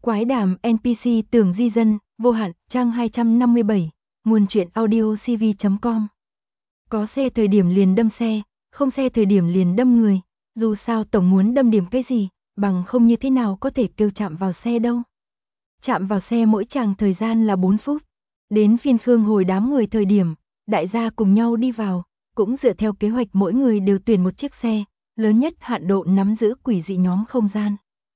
Quái đàm NPC tưởng di dân, vô hạn, trang 257, nguồn truyện audio cv.com. Có xe thời điểm liền đâm xe, không xe thời điểm liền đâm người, dù sao tổng muốn đâm điểm cái gì, bằng không như thế nào có thể kêu chạm vào xe đâu. Chạm vào xe mỗi chàng thời gian là 4 phút. Đến phiên Khương Hồi đám người thời điểm, đại gia cùng nhau đi vào, cũng dựa theo kế hoạch mỗi người đều tuyển một chiếc xe, lớn nhất hạn độ nắm giữ quỷ dị nhóm không gian.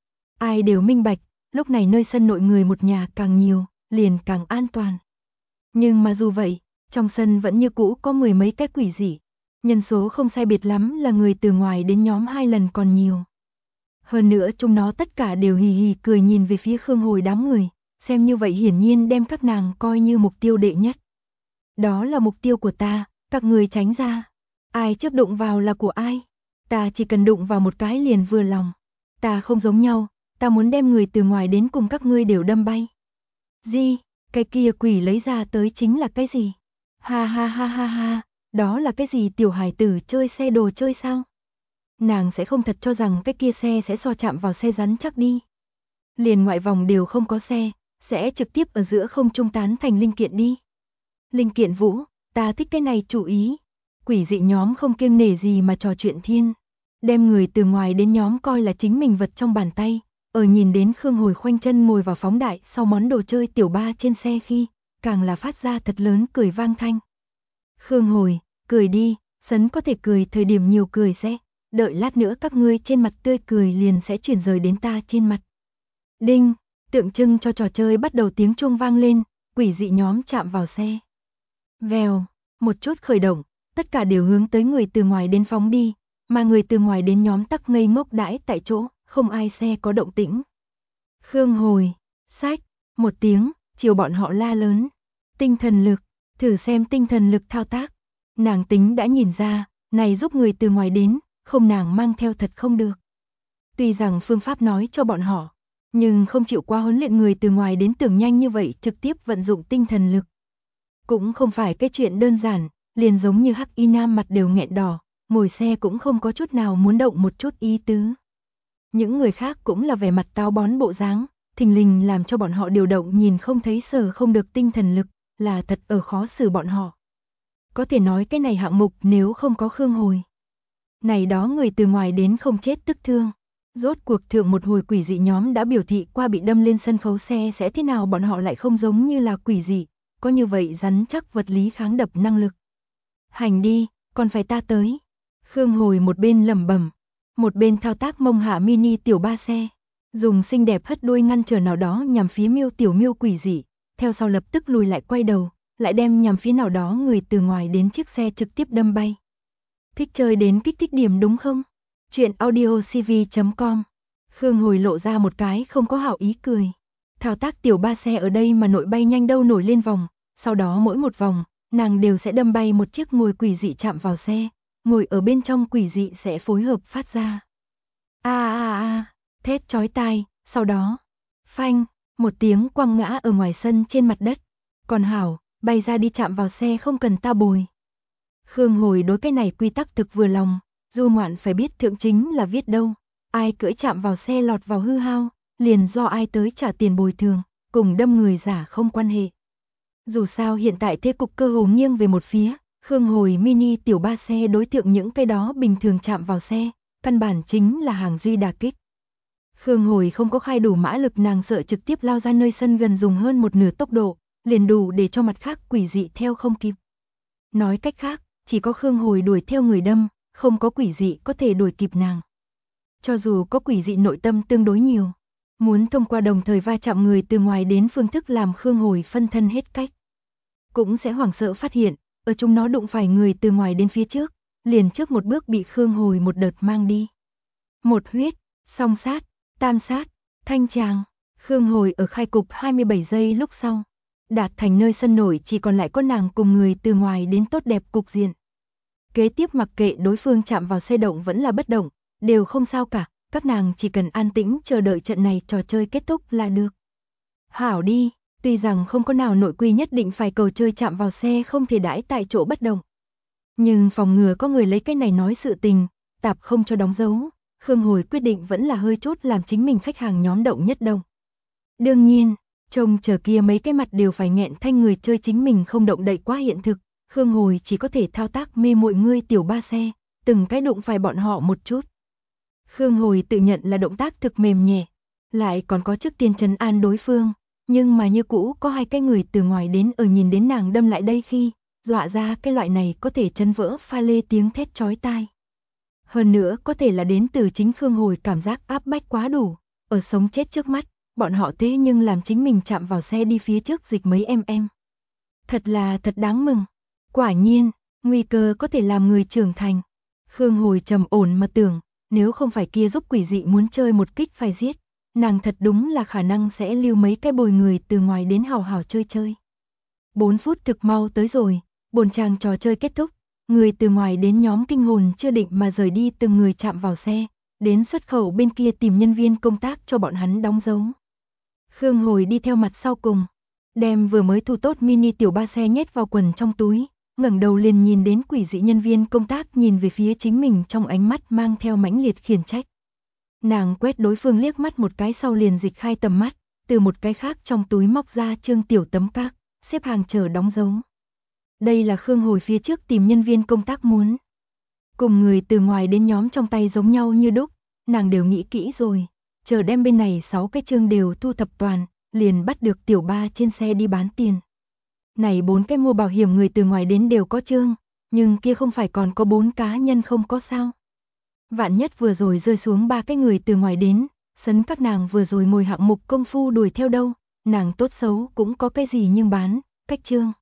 Ai đều minh bạch, lúc này nơi sân nội người một nhà càng nhiều, liền càng an toàn. Nhưng mà dù vậy, trong sân vẫn như cũ có mười mấy cái quỷ dị. Nhân số không sai biệt lắm là người từ ngoài đến nhóm 2 lần còn nhiều. Hơn nữa chúng nó tất cả đều hì hì cười nhìn về phía Khương Hồi đám người, xem như vậy hiển nhiên đem các nàng coi như mục tiêu đệ nhất. Đó là mục tiêu của ta, các người tránh ra. Ai trước đụng vào là của ai? Ta chỉ cần đụng vào một cái liền vừa lòng. Ta không giống nhau, ta muốn đem người từ ngoài đến cùng các ngươi đều đâm bay. Gì? Cái kia quỷ lấy ra tới chính là cái gì? Ha ha ha ha ha, đó là cái gì tiểu hài tử chơi xe đồ chơi sao? Nàng sẽ không thật cho rằng cái kia xe sẽ so chạm vào xe rắn chắc đi. Liền ngoại vòng đều không có xe, sẽ trực tiếp ở giữa không trung tán thành linh kiện đi. Linh kiện vũ, ta thích cái này chủ ý. Quỷ dị nhóm không kiêng nể gì mà trò chuyện thiên. Đem người từ ngoài đến nhóm coi là chính mình vật trong bàn tay. Ở nhìn đến Khương Hồi khoanh chân ngồi vào phóng đại sau món đồ chơi tiểu ba trên xe khi, càng là phát ra thật lớn cười vang thanh. Khương Hồi, cười đi, sấn có thể cười thời điểm nhiều cười sẽ, đợi lát nữa các ngươi trên mặt tươi cười liền sẽ chuyển rời đến ta trên mặt. Đinh, tượng trưng cho trò chơi bắt đầu tiếng chuông vang lên, quỷ dị nhóm chạm vào xe. Vèo, một chút khởi động, tất cả đều hướng tới người từ ngoài đến phóng đi, mà người từ ngoài đến nhóm tắc ngây ngốc đãi tại chỗ, không ai xe có động tĩnh. Khương Hồi, sách, một tiếng, chiều bọn họ la lớn. Tinh thần lực, thử xem tinh thần lực thao tác. Nàng tính đã nhìn ra, này giúp người từ ngoài đến, không nàng mang theo thật không được. Tuy rằng phương pháp nói cho bọn họ, nhưng không chịu qua huấn luyện người từ ngoài đến tưởng nhanh như vậy trực tiếp vận dụng tinh thần lực. Cũng không phải cái chuyện đơn giản, liền giống như Hắc Y Nam mặt đều nghẹn đỏ, ngồi xe cũng không có chút nào muốn động một chút ý tứ. Những người khác cũng là vẻ mặt táo bón bộ dáng, thình lình làm cho bọn họ điều động nhìn không thấy sờ không được tinh thần lực, là thật ở khó xử bọn họ. Có thể nói cái này hạng mục nếu không có Khương Hồi. Này đó người từ ngoài đến không chết tức thương. Rốt cuộc thượng một hồi quỷ dị nhóm đã biểu thị qua bị đâm lên sân khấu xe sẽ thế nào bọn họ lại không giống như là quỷ dị, có như vậy rắn chắc vật lý kháng đập năng lực. Hành đi, còn phải ta tới. Khương Hồi một bên lẩm bẩm, một bên thao tác mông hạ mini tiểu ba xe, dùng xinh đẹp hất đuôi ngăn trở nào đó nhằm phía miêu tiểu miêu quỷ dị, theo sau lập tức lùi lại quay đầu, lại đem nhằm phía nào đó người từ ngoài đến chiếc xe trực tiếp đâm bay. Thích chơi đến kích thích điểm đúng không? Chuyện audio cv.com. Khương Hồi lộ ra một cái không có hảo ý cười. Thao tác tiểu ba xe ở đây mà nội bay nhanh đâu nổi lên vòng, sau đó mỗi một vòng, nàng đều sẽ đâm bay một chiếc ngồi quỷ dị chạm vào xe, ngồi ở bên trong quỷ dị sẽ phối hợp phát ra. Thét chói tai, sau đó, phanh, một tiếng quăng ngã ở ngoài sân trên mặt đất. Còn hảo, bay ra đi chạm vào xe không cần ta bồi. Khương Hồi đối cái này quy tắc thực vừa lòng, du ngoạn phải biết thượng chính là viết đâu, ai cưỡi chạm vào xe lọt vào hư hao, liền do ai tới trả tiền bồi thường, cùng đâm người giả không quan hệ. Dù sao hiện tại thế cục cơ hồ nghiêng về một phía, Khương Hồi mini tiểu ba xe đối tượng những cái đó bình thường chạm vào xe, căn bản chính là hàng duy đả kích. Khương Hồi không có khai đủ mã lực, nàng sợ trực tiếp lao ra nơi sân gần dùng hơn một nửa tốc độ, liền đủ để cho mặt khác quỷ dị theo không kịp. Nói cách khác, chỉ có Khương Hồi đuổi theo người đâm, không có quỷ dị có thể đuổi kịp nàng. Cho dù có quỷ dị nội tâm tương đối nhiều, muốn thông qua đồng thời va chạm người từ ngoài đến phương thức làm Khương Hồi phân thân hết cách. Cũng sẽ hoảng sợ phát hiện, ở chúng nó đụng phải người từ ngoài đến phía trước, liền trước một bước bị Khương Hồi một đợt mang đi. Một huyết, song sát, tam sát, thanh tràng, Khương Hồi ở khai cục 27 giây lúc sau, đạt thành nơi sân nổi chỉ còn lại có nàng cùng người từ ngoài đến tốt đẹp cục diện. Kế tiếp mặc kệ đối phương chạm vào xe động vẫn là bất động, đều không sao cả, các nàng chỉ cần an tĩnh chờ đợi trận này trò chơi kết thúc là được. Hảo đi, tuy rằng không có nào nội quy nhất định phải cầu chơi chạm vào xe không thể đãi tại chỗ bất động. Nhưng phòng ngừa có người lấy cái này nói sự tình, tạp không cho đóng dấu, Khương Hồi quyết định vẫn là hơi chút làm chính mình khách hàng nhóm động nhất động. Đương nhiên, trông chờ kia mấy cái mặt đều phải nghẹn thanh người chơi chính mình không động đậy quá hiện thực, Khương Hồi chỉ có thể thao tác mê muội ngươi tiểu ba xe, từng cái đụng phải bọn họ một chút. Khương Hồi tự nhận là động tác thực mềm nhẹ, lại còn có trước tiên trấn an đối phương, nhưng mà như cũ có hai cái người từ ngoài đến ở nhìn đến nàng đâm lại đây khi, dọa ra cái loại này có thể chấn vỡ pha lê tiếng thét chói tai. Hơn nữa có thể là đến từ chính Khương Hồi cảm giác áp bách quá đủ, ở sống chết trước mắt, bọn họ thế nhưng làm chính mình chạm vào xe đi phía trước dịch mấy em. Thật đáng mừng. Quả nhiên, nguy cơ có thể làm người trưởng thành. Khương Hồi trầm ổn mà tưởng, nếu không phải kia giúp quỷ dị muốn chơi một kích phải giết, nàng thật đúng là khả năng sẽ lưu mấy cái bồi người từ ngoài đến hào hào chơi. 4 phút thực mau tới rồi, bồn chàng trò chơi kết thúc, người từ ngoài đến nhóm kinh hồn chưa định mà rời đi từng người chạm vào xe, đến xuất khẩu bên kia tìm nhân viên công tác cho bọn hắn đóng dấu. Khương Hồi đi theo mặt sau cùng, đem vừa mới thu tốt mini tiểu ba xe nhét vào quần trong túi, ngẩng đầu liền nhìn đến quỷ dị nhân viên công tác nhìn về phía chính mình trong ánh mắt mang theo mãnh liệt khiển trách. Nàng quét đối phương liếc mắt một cái sau liền dịch khai tầm mắt, từ một cái khác trong túi móc ra trương tiểu tấm các, xếp hàng chờ đóng dấu. Đây là Khương Hồi phía trước tìm nhân viên công tác muốn. Cùng người từ ngoài đến nhóm trong tay giống nhau như đúc, nàng đều nghĩ kỹ rồi, chờ đem bên này 6 cái chương đều thu thập toàn, liền bắt được tiểu ba trên xe đi bán tiền. Này 4 cái mua bảo hiểm người từ ngoài đến đều có chương, nhưng kia không phải còn có 4 cá nhân không có sao. Vạn nhất vừa rồi rơi xuống 3 cái người từ ngoài đến, sấn các nàng vừa rồi ngồi hạng mục công phu đuổi theo đâu, nàng tốt xấu cũng có cái gì nhưng bán, cách chương.